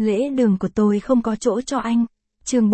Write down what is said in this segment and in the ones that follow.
Lễ đường của tôi không có chỗ cho anh. Chương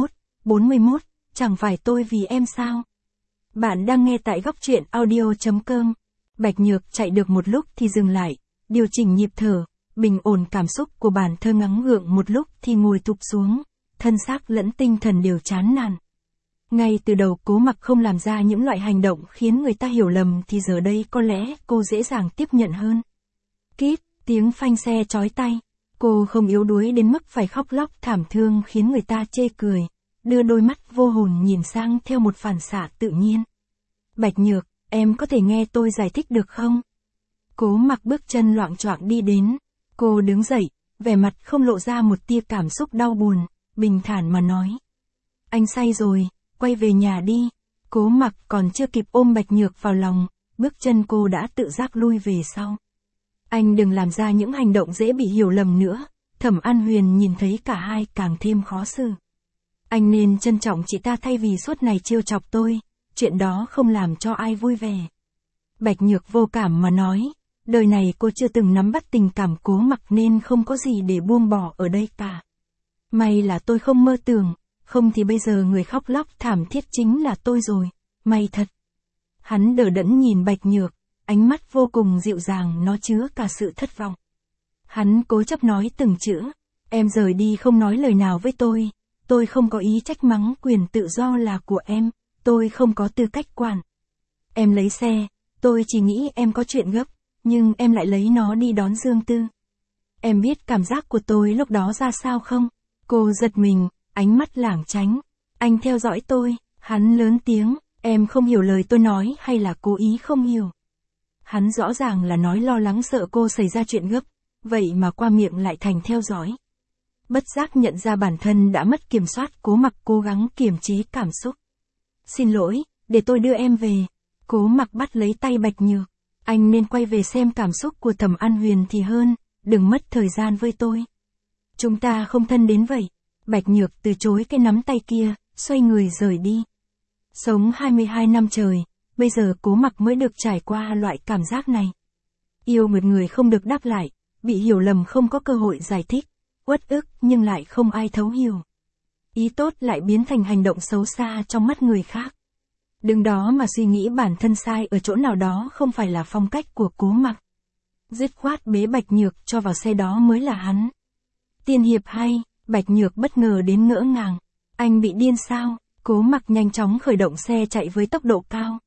41, chẳng phải tôi vì em sao? Bạn đang nghe tại góc truyện audio.com. Bạch Nhược chạy được một lúc thì dừng lại, điều chỉnh nhịp thở, bình ổn cảm xúc của bản thân, ngắn gượng một lúc thì ngồi thụp xuống, thân xác lẫn tinh thần đều chán nản. Ngay từ đầu Cố Mặc không làm ra những loại hành động khiến người ta hiểu lầm thì giờ đây có lẽ cô dễ dàng tiếp nhận hơn. Kít, tiếng phanh xe chói tai. Cô không yếu đuối đến mức phải khóc lóc thảm thương khiến người ta chê cười, đưa đôi mắt vô hồn nhìn sang theo một phản xạ tự nhiên. Bạch Nhược, em có thể nghe tôi giải thích được không? Cố Mặc bước chân loạng choạng đi đến. Cô đứng dậy, vẻ mặt không lộ ra một tia cảm xúc đau buồn, bình thản mà nói. Anh say rồi, quay về nhà đi. Cố Mặc còn chưa kịp ôm Bạch Nhược vào lòng, bước chân cô đã tự giác lui về sau. Anh đừng làm ra những hành động dễ bị hiểu lầm nữa. Thẩm An Huyền nhìn thấy cả hai càng thêm khó xử. Anh nên trân trọng chị ta thay vì suốt ngày trêu chọc tôi, chuyện đó không làm cho ai vui vẻ. Bạch Nhược vô cảm mà nói, đời này cô chưa từng nắm bắt tình cảm Cố Mặc nên không có gì để buông bỏ ở đây cả. May là tôi không mơ tưởng, không thì bây giờ người khóc lóc thảm thiết chính là tôi rồi, may thật. Hắn đờ đẫn nhìn Bạch Nhược, ánh mắt vô cùng dịu dàng, nó chứa cả sự thất vọng. Hắn cố chấp nói từng chữ, em rời đi không nói lời nào với tôi không có ý trách mắng, quyền tự do là của em, tôi không có tư cách quản. Em lấy xe, tôi chỉ nghĩ em có chuyện gấp, nhưng em lại lấy nó đi đón Dương Tư. Em biết cảm giác của tôi lúc đó ra sao không? Cô giật mình, ánh mắt lảng tránh. Anh theo dõi tôi, hắn lớn tiếng, em không hiểu lời tôi nói hay là cố ý không hiểu? Hắn rõ ràng là nói lo lắng sợ cô xảy ra chuyện gấp, vậy mà qua miệng lại thành theo dõi. Bất giác nhận ra bản thân đã mất kiểm soát, Cố Mặc cố gắng kiềm chế cảm xúc. Xin lỗi, để tôi đưa em về. Cố Mặc bắt lấy tay Bạch Nhược. Anh nên quay về xem cảm xúc của Thẩm An Huyền thì hơn, đừng mất thời gian với tôi. Chúng ta không thân đến vậy. Bạch Nhược từ chối cái nắm tay kia, xoay người rời đi. Sống 22 năm trời, bây giờ Cố Mặc mới được trải qua loại cảm giác này. Yêu một người không được đáp lại, bị hiểu lầm không có cơ hội giải thích, uất ức nhưng lại không ai thấu hiểu. Ý tốt lại biến thành hành động xấu xa trong mắt người khác. Đứng đó mà suy nghĩ bản thân sai ở chỗ nào đó không phải là phong cách của Cố Mặc. Dứt khoát bế Bạch Nhược cho vào xe đó mới là hắn. Tiên hiệp hay, Bạch Nhược bất ngờ đến ngỡ ngàng. Anh bị điên sao? Cố Mặc nhanh chóng khởi động xe chạy với tốc độ cao.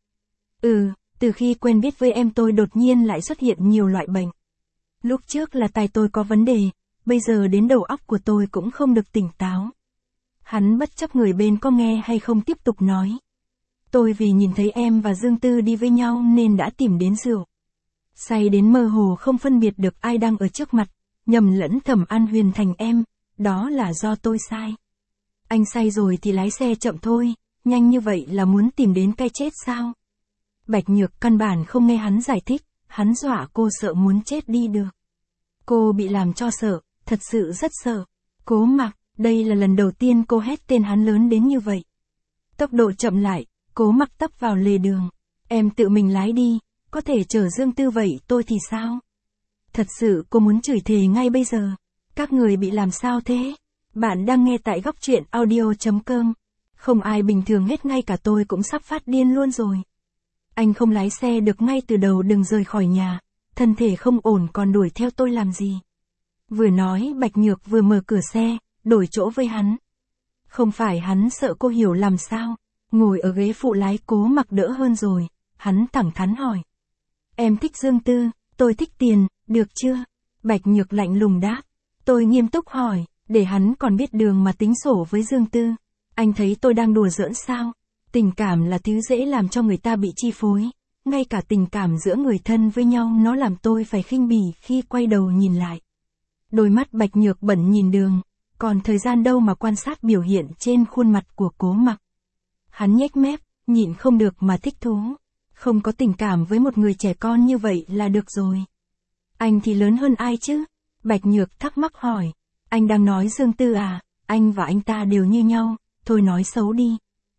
Từ khi quen biết với em tôi đột nhiên lại xuất hiện nhiều loại bệnh. Lúc trước là tai tôi có vấn đề, bây giờ đến đầu óc của tôi cũng không được tỉnh táo. Hắn bất chấp người bên có nghe hay không tiếp tục nói. Tôi vì nhìn thấy em và Dương Tư đi với nhau nên đã tìm đến rượu. Say đến mơ hồ không phân biệt được ai đang ở trước mặt, nhầm lẫn Thẩm An Huyền thành em, đó là do tôi sai. Anh say rồi thì lái xe chậm thôi, nhanh như vậy là muốn tìm đến cái chết sao? Bạch Nhược căn bản không nghe hắn giải thích, hắn dọa cô sợ muốn chết đi được. Cô bị làm cho sợ, thật sự rất sợ. Cố Mặc, đây là lần đầu tiên cô hét tên hắn lớn đến như vậy. Tốc độ chậm lại, Cố Mặc tấp vào lề đường. Em tự mình lái đi, có thể chở Dương Tư vậy tôi thì sao? Thật sự cô muốn chửi thề ngay bây giờ. Các người bị làm sao thế? Bạn đang nghe tại góc truyện audio.com. Không ai bình thường hết, ngay cả tôi cũng sắp phát điên luôn rồi. Anh không lái xe được ngay từ đầu, đừng rời khỏi nhà. Thân thể không ổn còn đuổi theo tôi làm gì? Vừa nói Bạch Nhược vừa mở cửa xe, đổi chỗ với hắn. Không phải hắn sợ cô hiểu lầm sao? Ngồi ở ghế phụ lái Cố Mặc đỡ hơn rồi. Hắn thẳng thắn hỏi. Em thích Dương Tư, tôi thích tiền, được chưa? Bạch Nhược lạnh lùng đáp. Tôi nghiêm túc hỏi, để hắn còn biết đường mà tính sổ với Dương Tư. Anh thấy tôi đang đùa giỡn sao? Tình cảm là thứ dễ làm cho người ta bị chi phối. Ngay cả tình cảm giữa người thân với nhau nó làm tôi phải khinh bỉ khi quay đầu nhìn lại. Đôi mắt Bạch Nhược bẩn nhìn đường, còn thời gian đâu mà quan sát biểu hiện trên khuôn mặt của Cố Mặc. Hắn nhếch mép, nhịn không được mà thích thú. Không có tình cảm với một người trẻ con như vậy là được rồi. Anh thì lớn hơn ai chứ? Bạch Nhược thắc mắc hỏi. Anh đang nói Dương Tư à? Anh và anh ta đều như nhau, thôi nói xấu đi.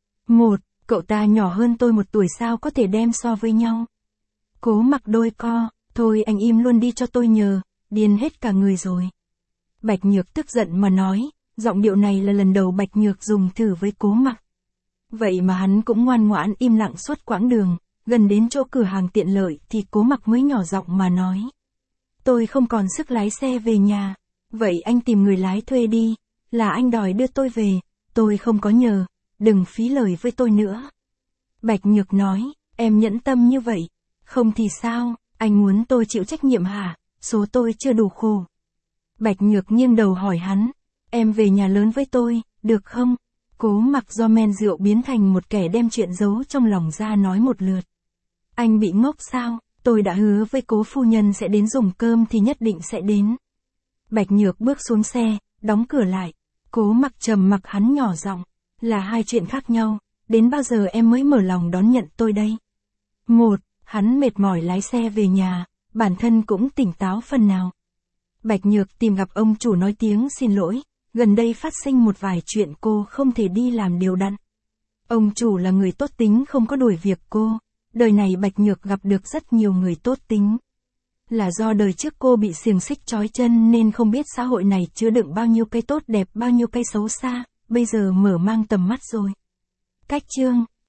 Cậu ta nhỏ hơn tôi 1 tuổi sao có thể đem so với nhau? Cố Mặc đôi co, thôi anh im luôn đi cho tôi nhờ, điên hết cả người rồi. Bạch Nhược tức giận mà nói, giọng điệu này là lần đầu Bạch Nhược dùng thử với Cố Mặc. Vậy mà hắn cũng ngoan ngoãn im lặng suốt quãng đường, gần đến chỗ cửa hàng tiện lợi thì Cố Mặc mới nhỏ giọng mà nói. Tôi không còn sức lái xe về nhà, vậy anh tìm người lái thuê đi, là anh đòi đưa tôi về, tôi không có nhờ, đừng phí lời với tôi nữa. Bạch Nhược nói, em nhẫn tâm như vậy, không thì sao, anh muốn tôi chịu trách nhiệm hả, số tôi chưa đủ khổ. Bạch Nhược nghiêng đầu hỏi hắn, em về nhà lớn với tôi, được không? Cố Mặc do men rượu biến thành một kẻ đem chuyện giấu trong lòng ra nói một lượt. Anh bị ngốc sao, tôi đã hứa với Cố phu nhân sẽ đến dùng cơm thì nhất định sẽ đến. Bạch Nhược bước xuống xe, đóng cửa lại. Cố Mặc trầm mặc hắn nhỏ giọng, là hai chuyện khác nhau, đến bao giờ em mới mở lòng đón nhận tôi đây? Một, hắn mệt mỏi lái xe về nhà, bản thân cũng tỉnh táo phần nào. Bạch Nhược tìm gặp ông chủ nói tiếng xin lỗi, gần đây phát sinh một vài chuyện cô không thể đi làm đều đặn. Ông chủ là người tốt tính không có đuổi việc cô, đời này Bạch Nhược gặp được rất nhiều người tốt tính. Là do đời trước cô bị xiềng xích trói chân nên không biết xã hội này chứa đựng bao nhiêu cái tốt đẹp bao nhiêu cái xấu xa, bây giờ mở mang tầm mắt rồi. Cách chương